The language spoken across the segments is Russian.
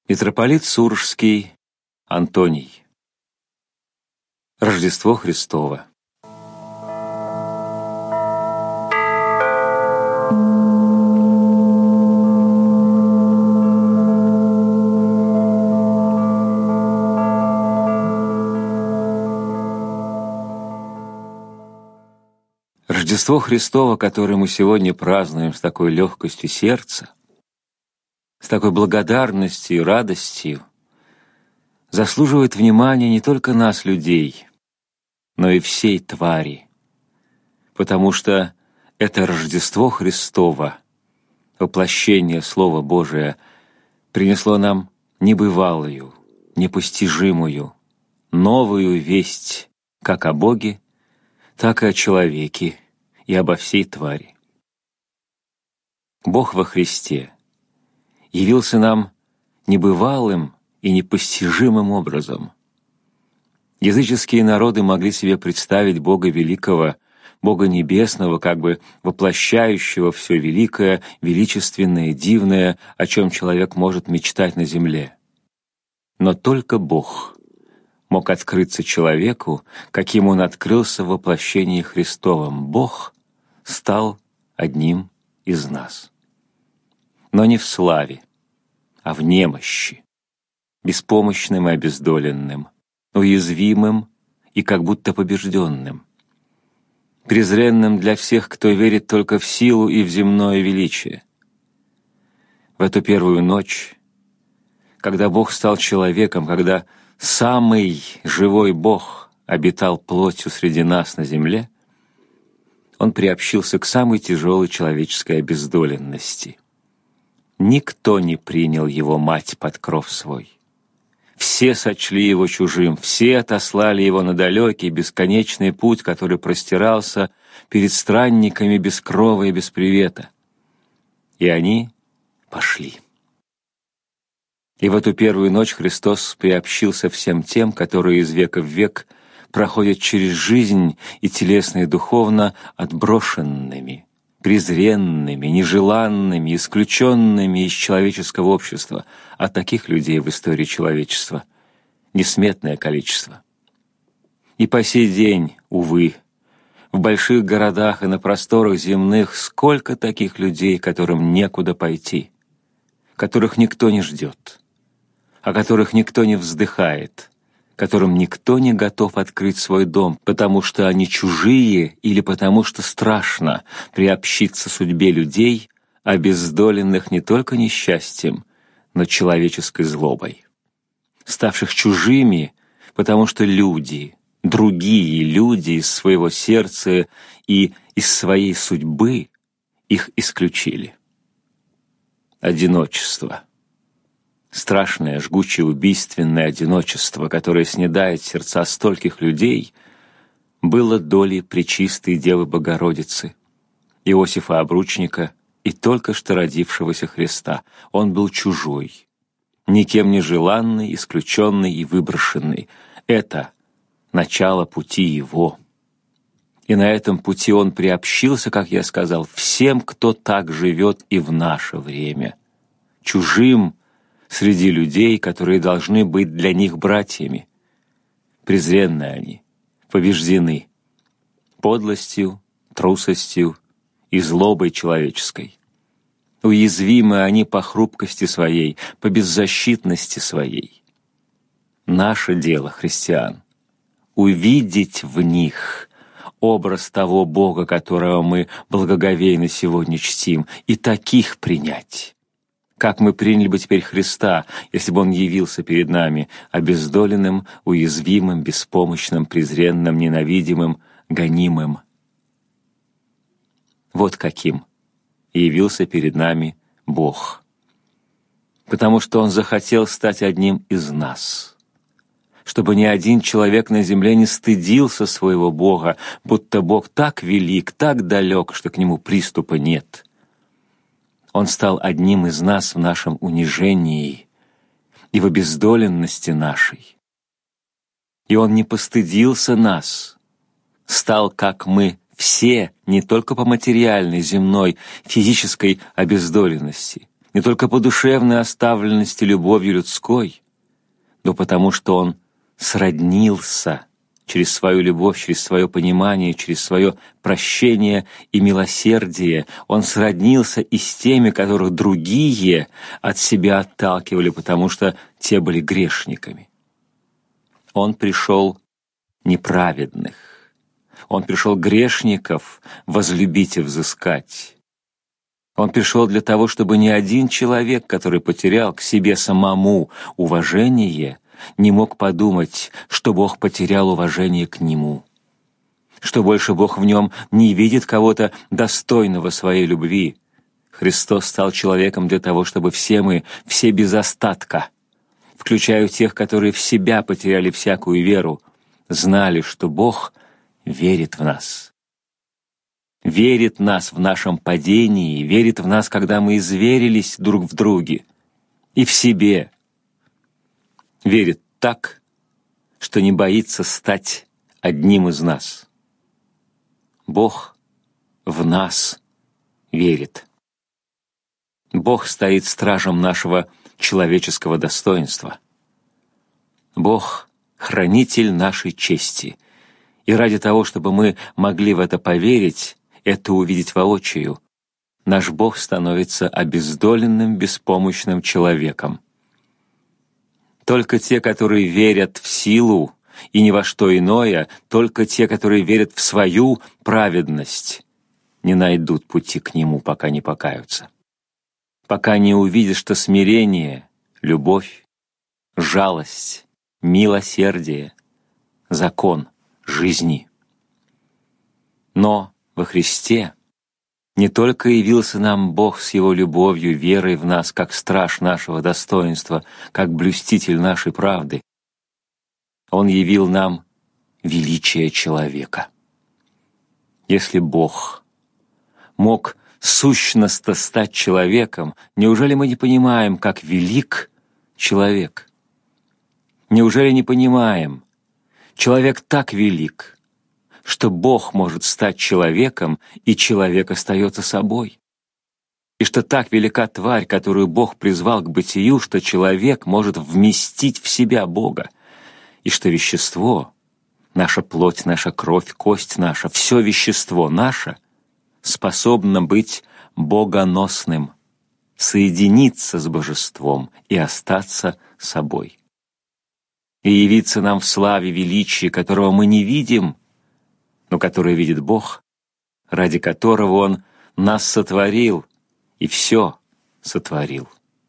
Митрополит Суржский Антоний. Рождество Христово. Рождество Христово, которое мы сегодня празднуем с такой легкостью сердца, с такой благодарностью и радостью, заслуживает внимания не только нас, людей, но и всей твари, потому что это Рождество Христово, воплощение Слова Божия, принесло нам небывалую, непостижимую, новую весть как о Боге, так и о человеке и обо всей твари. Бог во Христе явился нам небывалым и непостижимым образом. Языческие народы могли себе представить Бога Великого, Бога Небесного, как бы воплощающего все великое, величественное, дивное, о чем человек может мечтать на земле. Но только Бог мог открыться человеку, каким Он открылся в воплощении Христовом. Бог стал одним из нас. Но не в славе, а в немощи, беспомощным и обездоленным, уязвимым и как будто побежденным, презренным для всех, кто верит только в силу и в земное величие. В эту первую ночь, когда Бог стал человеком, когда самый живой Бог обитал плотью среди нас на земле, Он приобщился к самой тяжелой человеческой обездоленности. Никто не принял Его мать под кров свой. Все сочли Его чужим, все отослали Его на далекий, бесконечный путь, который простирался перед странниками без крова и без привета. И они пошли. И в эту первую ночь Христос приобщился всем тем, которые из века в век проходят через жизнь и телесно, и духовно отброшенными, презренными, нежеланными, исключенными из человеческого общества, а таких людей в истории человечества несметное количество. И по сей день, увы, в больших городах и на просторах земных сколько таких людей, которым некуда пойти, которых никто не ждет, о которых никто не вздыхает, которым никто не готов открыть свой дом, потому что они чужие или потому что страшно приобщиться судьбе людей, обездоленных не только несчастьем, но человеческой злобой, ставших чужими, потому что люди, другие люди из своего сердца и из своей судьбы их исключили. Одиночество. Страшное, жгучее, убийственное одиночество, которое снедает сердца стольких людей, было долей пречистой Девы Богородицы, Иосифа Обручника и только что родившегося Христа. Он был чужой, никем не желанный, исключенный и выброшенный. Это начало пути Его. И на этом пути Он приобщился, как я сказал, всем, кто так живет и в наше время, чужим среди людей, которые должны быть для них братьями. Презренны они, побеждены подлостью, трусостью и злобой человеческой. Уязвимы они по хрупкости своей, по беззащитности своей. Наше дело, христиан, увидеть в них образ того Бога, которого мы благоговейно сегодня чтим, и таких принять. Как мы приняли бы теперь Христа, если бы Он явился перед нами обездоленным, уязвимым, беспомощным, презренным, ненавидимым, гонимым? Вот каким явился перед нами Бог. Потому что Он захотел стать одним из нас, чтобы ни один человек на земле не стыдился своего Бога, будто Бог так велик, так далек, что к Нему приступа нет. Он стал одним из нас в нашем унижении и в обездоленности нашей. И Он не постыдился нас, стал, как мы все, не только по материальной, земной, физической обездоленности, не только по душевной оставленности любовью людской, но потому что Он сроднился через свою любовь, через свое понимание, через свое прощение и милосердие. Он сроднился и с теми, которых другие от себя отталкивали, потому что те были грешниками. Он пришел неправедных, Он пришел грешников возлюбить и взыскать. Он пришел для того, чтобы ни один человек, который потерял к себе самому уважение, не мог подумать, что Бог потерял уважение к нему, что больше Бог в нем не видит кого-то достойного своей любви. Христос стал человеком для того, чтобы все мы, все без остатка, включая тех, которые в себя потеряли всякую веру, знали, что Бог верит в нас. Верит в нас в нашем падении, верит в нас, когда мы изверились друг в друге и в себе. Верит так, что не боится стать одним из нас. Бог в нас верит. Бог стоит стражем нашего человеческого достоинства. Бог — хранитель нашей чести. И ради того, чтобы мы могли в это поверить, это увидеть воочию, наш Бог становится обездоленным, беспомощным человеком. Только те, которые верят в силу и ни во что иное, только те, которые верят в свою праведность, не найдут пути к Нему, пока не покаются. Пока не увидят, что смирение, любовь, жалость, милосердие — закон жизни. Но во Христе не только явился нам Бог с Его любовью, верой в нас, как страж нашего достоинства, как блюститель нашей правды. Он явил нам величие человека. Если Бог мог сущностно стать человеком, неужели мы не понимаем, как велик человек? Неужели не понимаем, человек так велик, что Бог может стать человеком, и человек остается собой? И что так велика тварь, которую Бог призвал к бытию, что человек может вместить в себя Бога, и что вещество, наша плоть, наша кровь, кость наша, все вещество наше способно быть богоносным, соединиться с божеством и остаться собой. И явиться нам в славе величия, которого мы не видим, но который видит Бог, ради которого Он нас сотворил и все сотворил.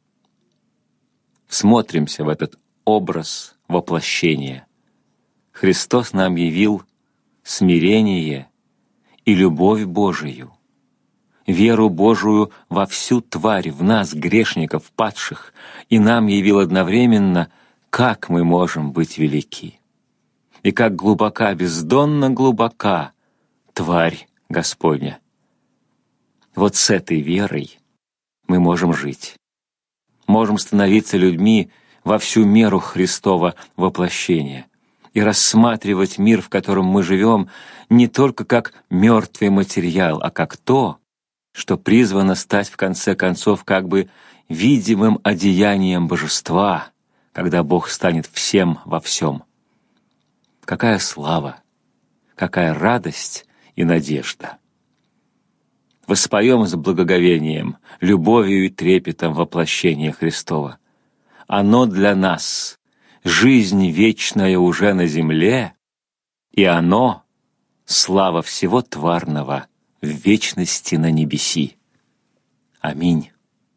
Всмотримся в этот образ воплощения. Христос нам явил смирение и любовь Божию, веру Божию во всю тварь, в нас, грешников, падших, и нам явил одновременно, как мы можем быть велики. И как глубока, бездонно глубока тварь Господня. Вот с этой верой мы можем жить. Можем становиться людьми во всю меру Христова воплощения и рассматривать мир, в котором мы живем, не только как мертвый материал, а как то, что призвано стать в конце концов как бы видимым одеянием божества, когда Бог станет всем во всем. Какая слава, какая радость и надежда! Воспоем с благоговением, любовью и трепетом воплощение Христова. Оно для нас — жизнь вечная уже на земле, и оно — слава всего тварного в вечности на небеси. Аминь.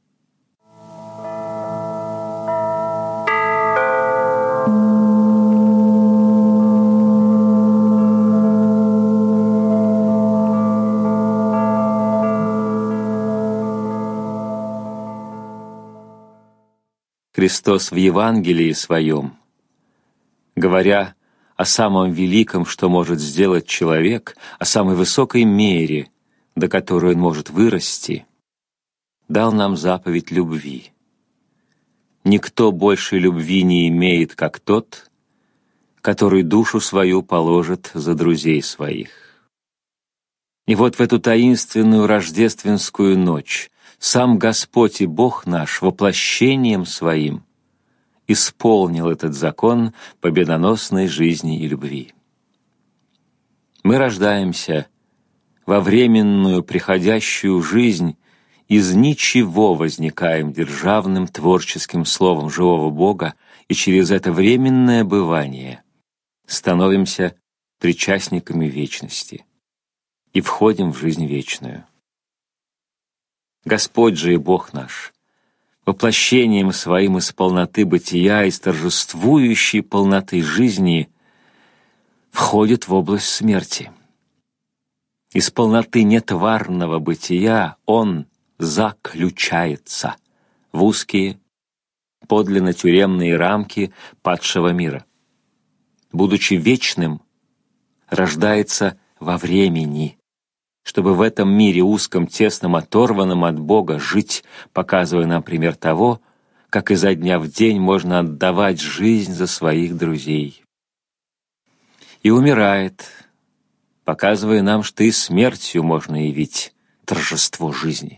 Христос в Евангелии Своем, говоря о самом великом, что может сделать человек, о самой высокой мере, до которой он может вырасти, дал нам заповедь любви. Никто больше любви не имеет, как тот, который душу свою положит за друзей своих. И вот в эту таинственную рождественскую ночь сам Господь и Бог наш воплощением Своим исполнил этот закон победоносной жизни и любви. Мы рождаемся во временную приходящую жизнь, из ничего возникаем державным творческим словом живого Бога, и через это временное бывание становимся причастниками вечности и входим в жизнь вечную. Господь же и Бог наш воплощением Своим из полноты бытия, из торжествующей полноты жизни входит в область смерти. Из полноты нетварного бытия Он заключается в узкие, подлинно тюремные рамки падшего мира. Будучи вечным, рождается во времени, чтобы в этом мире узком, тесном, оторванном от Бога жить, показывая нам пример того, как изо дня в день можно отдавать жизнь за своих друзей. И умирает, показывая нам, что и смертью можно явить торжество жизни.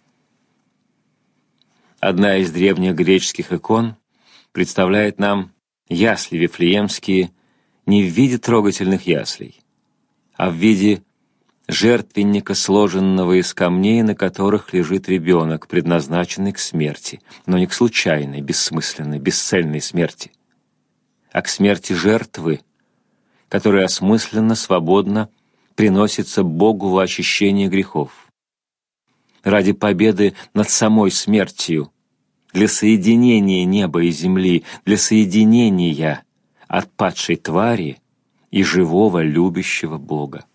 Одна из древних греческих икон представляет нам ясли вифлеемские не в виде трогательных яслей, а в виде жертвенника, сложенного из камней, на которых лежит ребенок, предназначенный к смерти, но не к случайной, бессмысленной, бесцельной смерти, а к смерти жертвы, которая осмысленно, свободно приносится Богу во очищение грехов. Ради победы над самой смертью, для соединения неба и земли, для соединения отпадшей твари и живого любящего Бога.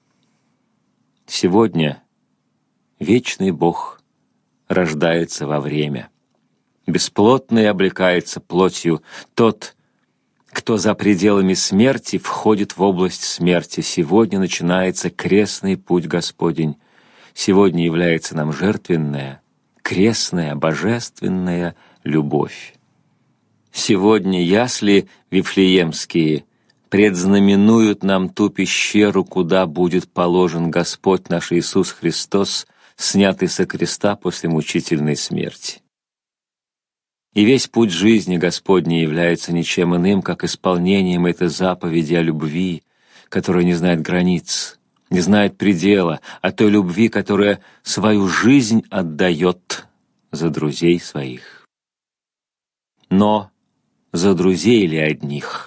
Сегодня вечный Бог рождается во время. Бесплотный облекается плотью. Тот, кто за пределами смерти, входит в область смерти. Сегодня начинается крестный путь Господень. Сегодня является нам жертвенная, крестная, божественная любовь. Сегодня ясли вифлеемские предзнаменуют нам ту пещеру, куда будет положен Господь наш Иисус Христос, снятый со креста после мучительной смерти. И весь путь жизни Господней является ничем иным, как исполнением этой заповеди о любви, которая не знает границ, не знает предела, о той любви, которая свою жизнь отдает за друзей своих. Но за друзей ли одних?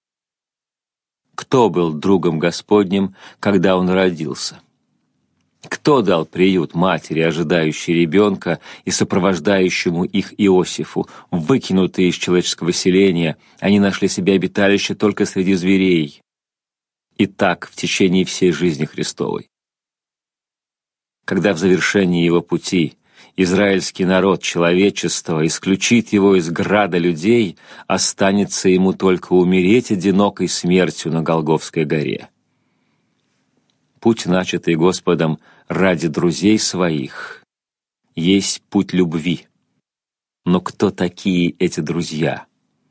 Кто был другом Господним, когда он родился? Кто дал приют матери, ожидающей ребенка, и сопровождающему их Иосифу? Выкинутые из человеческого селения, они нашли себе обиталище только среди зверей. И так в течение всей жизни Христовой. Когда в завершении его пути израильский народ человечества исключит его из града людей, останется ему только умереть одинокой смертью на Голгофской горе. Путь, начатый Господом ради друзей своих, есть путь любви. Но кто такие эти друзья?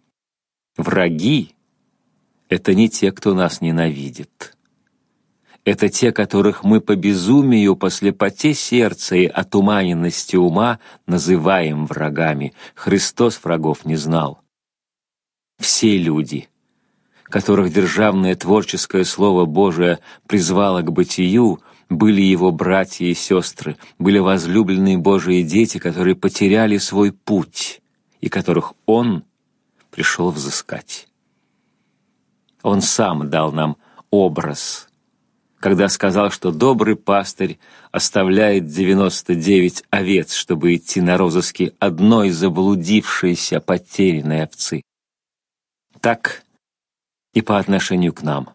Враги — это не те, кто нас ненавидит. Это те, которых мы по безумию, по слепоте сердца и отуманенности ума называем врагами. Христос врагов не знал. Все люди, которых державное творческое Слово Божие призвало к бытию, были Его братья и сестры, были возлюбленные Божии дети, которые потеряли свой путь и которых Он пришел взыскать. Он сам дал нам образ, когда сказал, что добрый пастырь оставляет 99 овец, чтобы идти на розыски одной заблудившейся потерянной овцы. Так и по отношению к нам.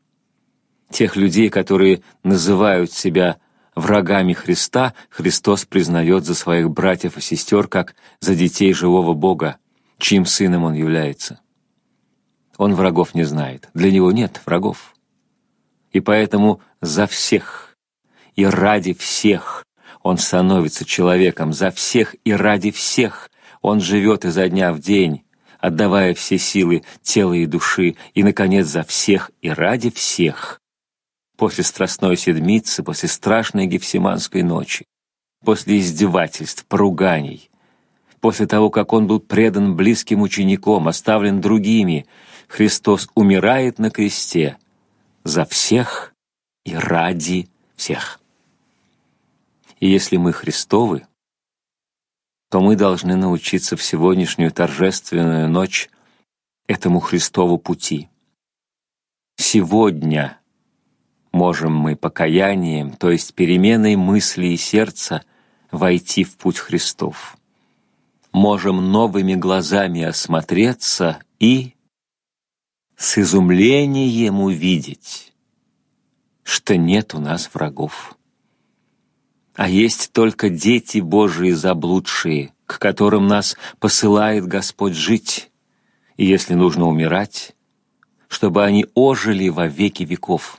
Тех людей, которые называют себя врагами Христа, Христос признает за своих братьев и сестер, как за детей живого Бога, чьим сыном Он является. Он врагов не знает, для Него нет врагов. И поэтому за всех и ради всех Он становится человеком, за всех и ради всех Он живет изо дня в день, отдавая все силы тела и души, и, наконец, за всех и ради всех, после страстной седмицы, после страшной Гефсиманской ночи, после издевательств, поруганий, после того, как Он был предан близким учеником, оставлен другими, Христос умирает на кресте за всех и ради всех. И если мы Христовы, то мы должны научиться в сегодняшнюю торжественную ночь этому Христову пути. Сегодня можем мы покаянием, то есть переменой мысли и сердца, войти в путь Христов. Можем новыми глазами осмотреться и с изумлением увидеть, что нет у нас врагов, а есть только дети Божии заблудшие, к которым нас посылает Господь жить, и если нужно умирать, чтобы они ожили во веки веков.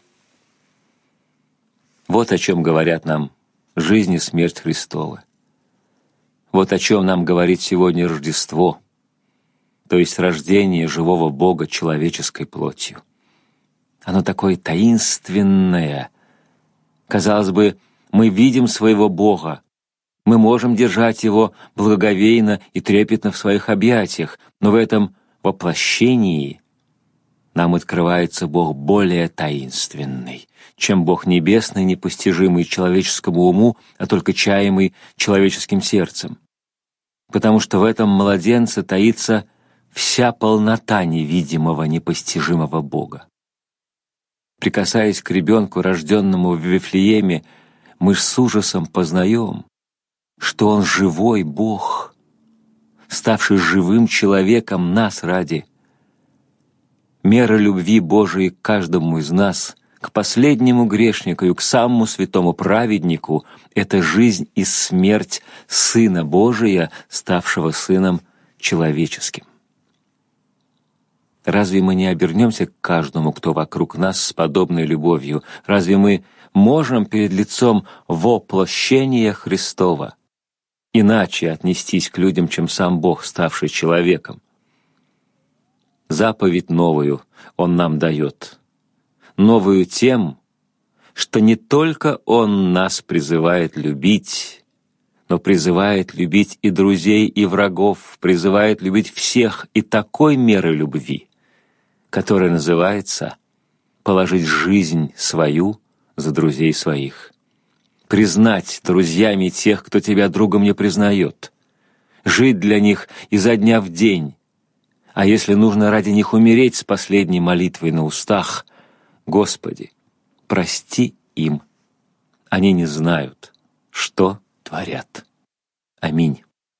Вот о чем говорят нам жизнь и смерть Христова. Вот о чем нам говорит сегодня Рождество, то есть рождение живого Бога человеческой плотью. Оно такое таинственное. Казалось бы, мы видим своего Бога, мы можем держать Его благоговейно и трепетно в своих объятиях, но в этом воплощении нам открывается Бог более таинственный, чем Бог небесный, непостижимый человеческому уму, а только чаемый человеческим сердцем. Потому что в этом младенце таится вся полнота невидимого, непостижимого Бога. Прикасаясь к ребенку, рожденному в Вифлееме, мы с ужасом познаем, что Он живой Бог, ставший живым человеком нас ради. Мера любви Божией к каждому из нас, к последнему грешнику и к самому святому праведнику — это жизнь и смерть Сына Божия, ставшего Сыном человеческим. Разве мы не обернемся к каждому, кто вокруг нас, с подобной любовью? Разве мы можем перед лицом воплощения Христова иначе отнестись к людям, чем сам Бог, ставший человеком? Заповедь новую Он нам дает. Новую тем, что не только Он нас призывает любить, но призывает любить и друзей, и врагов, призывает любить всех и такой меры любви, которая называется «положить жизнь свою за друзей своих», признать друзьями тех, кто тебя другом не признает, жить для них изо дня в день, а если нужно ради них умереть с последней молитвой на устах: «Господи, прости им, они не знают, что творят». Аминь.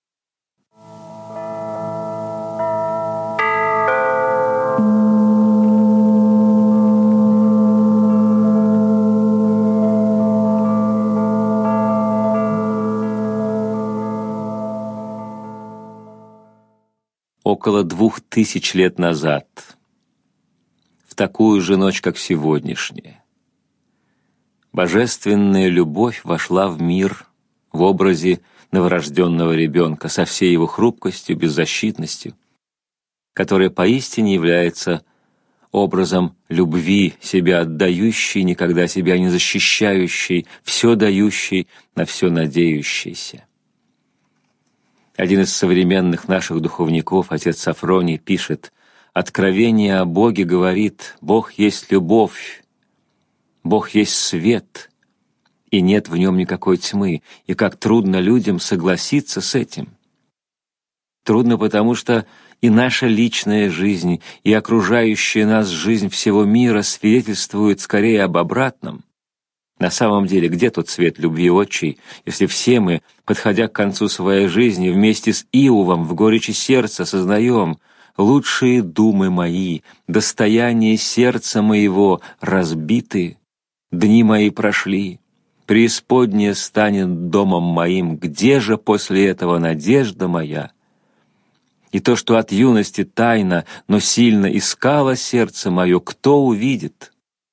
Около 2000 лет назад, в такую же ночь, как сегодняшняя, божественная любовь вошла в мир в образе новорожденного ребенка со всей его хрупкостью, беззащитностью, которая поистине является образом любви, себя отдающей, никогда себя не защищающей, все дающей, на все надеющейся. Один из современных наших духовников, отец Сафроний, пишет: «Откровение о Боге говорит: Бог есть любовь, Бог есть свет, и нет в нем никакой тьмы, и как трудно людям согласиться с этим». Трудно, потому что и наша личная жизнь, и окружающая нас жизнь всего мира свидетельствуют скорее об обратном. На самом деле, где тот свет любви отчей, если все мы, подходя к концу своей жизни, вместе с Иовом в горечи сердца сознаем: «Лучшие думы мои, достояние сердца моего разбиты, дни мои прошли, преисподняя станет домом моим, где же после этого надежда моя?» И то, что от юности тайно, но сильно искало сердце мое, кто увидит?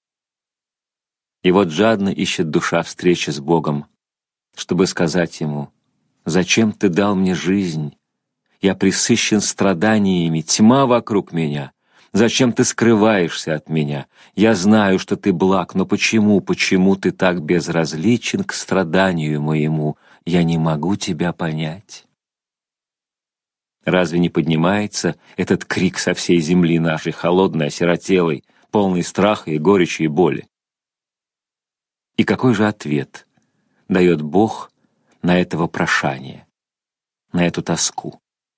И вот жадно ищет душа встречи с Богом, чтобы сказать Ему: «Зачем Ты дал мне жизнь? Я пресыщен страданиями, тьма вокруг меня. Зачем Ты скрываешься от меня? Я знаю, что Ты благ, но почему Ты так безразличен к страданию моему? я не могу тебя понять». Разве не поднимается этот крик со всей земли нашей, холодной, осиротелой, полный страха и горечи и боли? И какой же ответ дает Бог на это вопрошание, на эту тоску?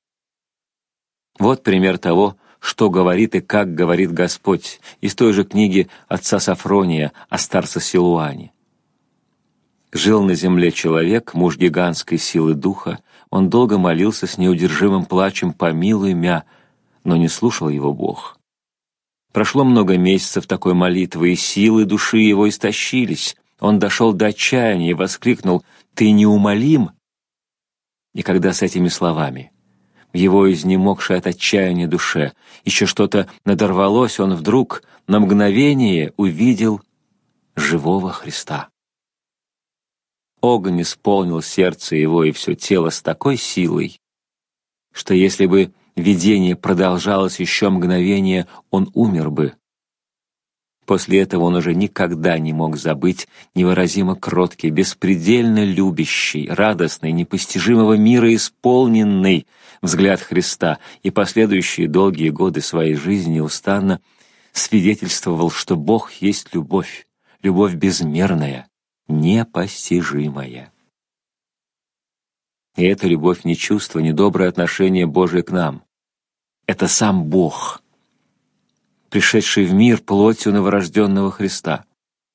Вот пример того, что говорит и как говорит Господь из той же книги отца Сафрония о старце Силуане. «Жил на земле человек, муж гигантской силы духа, он долго молился с неудержимым плачем «Помилуй мя», но не слушал его Бог. Прошло много месяцев такой молитвы, и силы души его истощились. Он дошел до отчаяния и воскликнул: «Ты неумолим?» И когда с этими словами в его изнемогшей от отчаяния душе еще что-то надорвалось, он вдруг на мгновение увидел живого Христа. Огонь исполнил сердце его и все тело с такой силой, что если бы видение продолжалось еще мгновение, он умер бы. После этого он уже никогда не мог забыть невыразимо кроткий, беспредельно любящий, радостный, непостижимого мира исполненный взгляд Христа, и последующие долгие годы своей жизни неустанно свидетельствовал, что Бог есть любовь, любовь безмерная, непостижимая. И эта любовь не чувство, не доброе отношение Божие к нам. Это сам Бог, пришедший в мир плотью новорожденного Христа.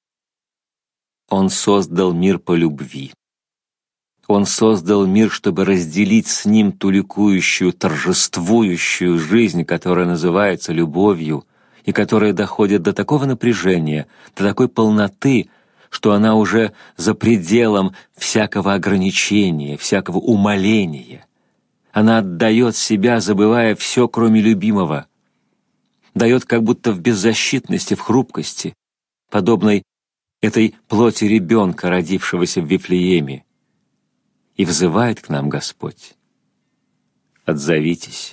Он создал мир по любви. Он создал мир, чтобы разделить с ним ту ликующую, торжествующую жизнь, которая называется любовью, и которая доходит до такого напряжения, до такой полноты, что она уже за пределом всякого ограничения, всякого умоления. Она отдает себя, забывая все, кроме любимого, дает как будто в беззащитности, в хрупкости, подобной этой плоти ребенка, родившегося в Вифлееме. И взывает к нам Господь: отзовитесь.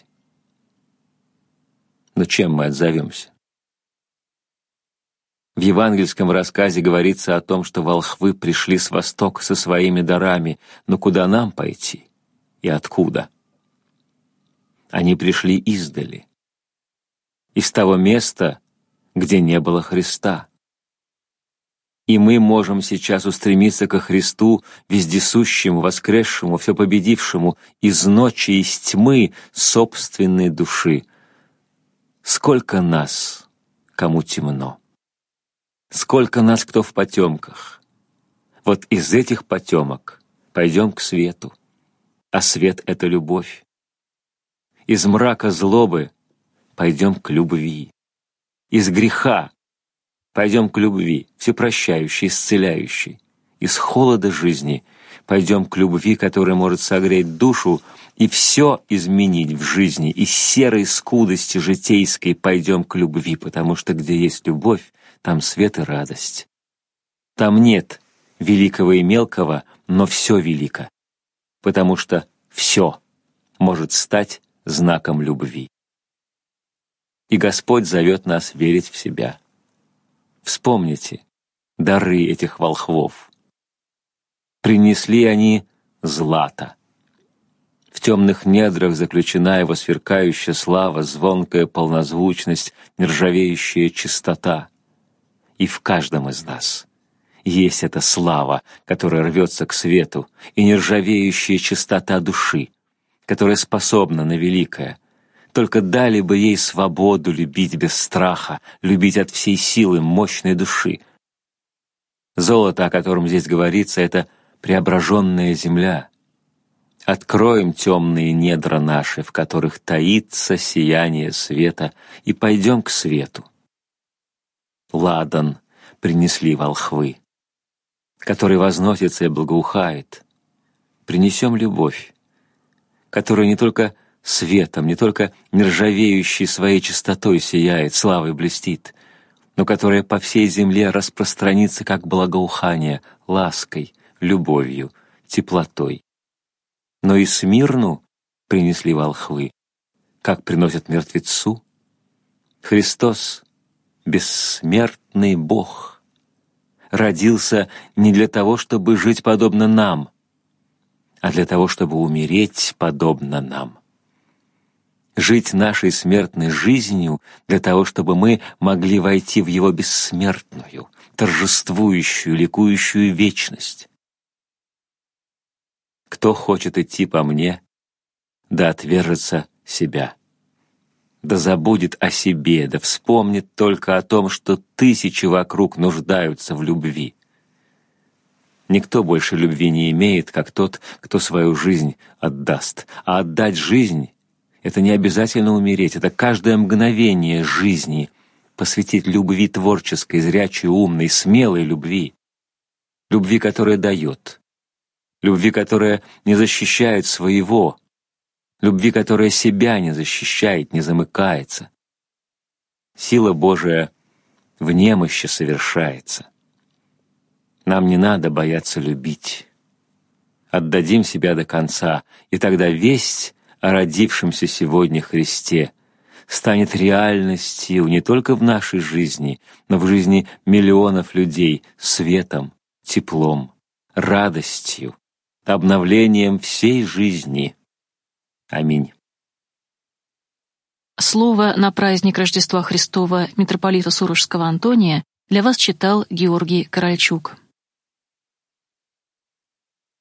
Но чем мы отзовемся? В евангельском рассказе говорится о том, что волхвы пришли с востока со своими дарами, но куда нам пойти и откуда? Они пришли издали, из того места, где не было Христа. И мы можем сейчас устремиться ко Христу, вездесущему, воскресшему, все победившему, из ночи, из тьмы собственной души. Сколько нас, кому темно! Сколько нас, кто в потемках! Вот из этих потемок пойдем к свету, а свет — это любовь. Из мрака злобы пойдем к любви. Из греха пойдем к любви, всепрощающей, исцеляющей. Из холода жизни пойдем к любви, которая может согреть душу и все изменить в жизни. Из серой скудости житейской пойдем к любви, потому что где есть любовь, там свет и радость. Там нет великого и мелкого, но все велико, потому что все может стать знаком любви. И Господь зовет нас верить в себя. Вспомните дары этих волхвов. Принесли они злато. В темных недрах заключена его сверкающая слава, звонкая полнозвучность, нержавеющая чистота. И в каждом из нас есть эта слава, которая рвется к свету, и нержавеющая чистота души, которая способна на великое. Только дали бы ей свободу любить без страха, любить от всей силы мощной души. Золото, о котором здесь говорится, — это преображенная земля. Откроем темные недра наши, в которых таится сияние света, и пойдем к свету. Ладан принесли волхвы, который возносится и благоухает. Принесем любовь, которая не только светом, не только нержавеющей своей чистотой сияет, славой блестит, но которая по всей земле распространится как благоухание, лаской, любовью, теплотой. Но и Смирну принесли волхвы, как приносят мертвецу. Христос, бессмертный Бог, родился не для того, чтобы жить подобно нам, а для того, чтобы умереть подобно нам. Жить нашей смертной жизнью для того, чтобы мы могли войти в Его бессмертную, торжествующую, ликующую вечность. Кто хочет идти по мне, да отвержется себя, да забудет о себе, да вспомнит только о том, что тысячи вокруг нуждаются в любви. Никто больше любви не имеет, как тот, кто свою жизнь отдаст. А отдать жизнь — это не обязательно умереть, это каждое мгновение жизни посвятить любви творческой, зрячей, умной, смелой любви. Любви, которая дает. Любви, которая не защищает своего. Любви, которая себя не защищает, не замыкается. Сила Божия в немощи совершается. Нам не надо бояться любить. Отдадим себя до конца, и тогда весть о родившемся сегодня Христе станет реальностью не только в нашей жизни, но в жизни миллионов людей, светом, теплом, радостью, обновлением всей жизни. Аминь. Слово на праздник Рождества Христова митрополита Сурожского Антония для вас читал Георгий Корольчук.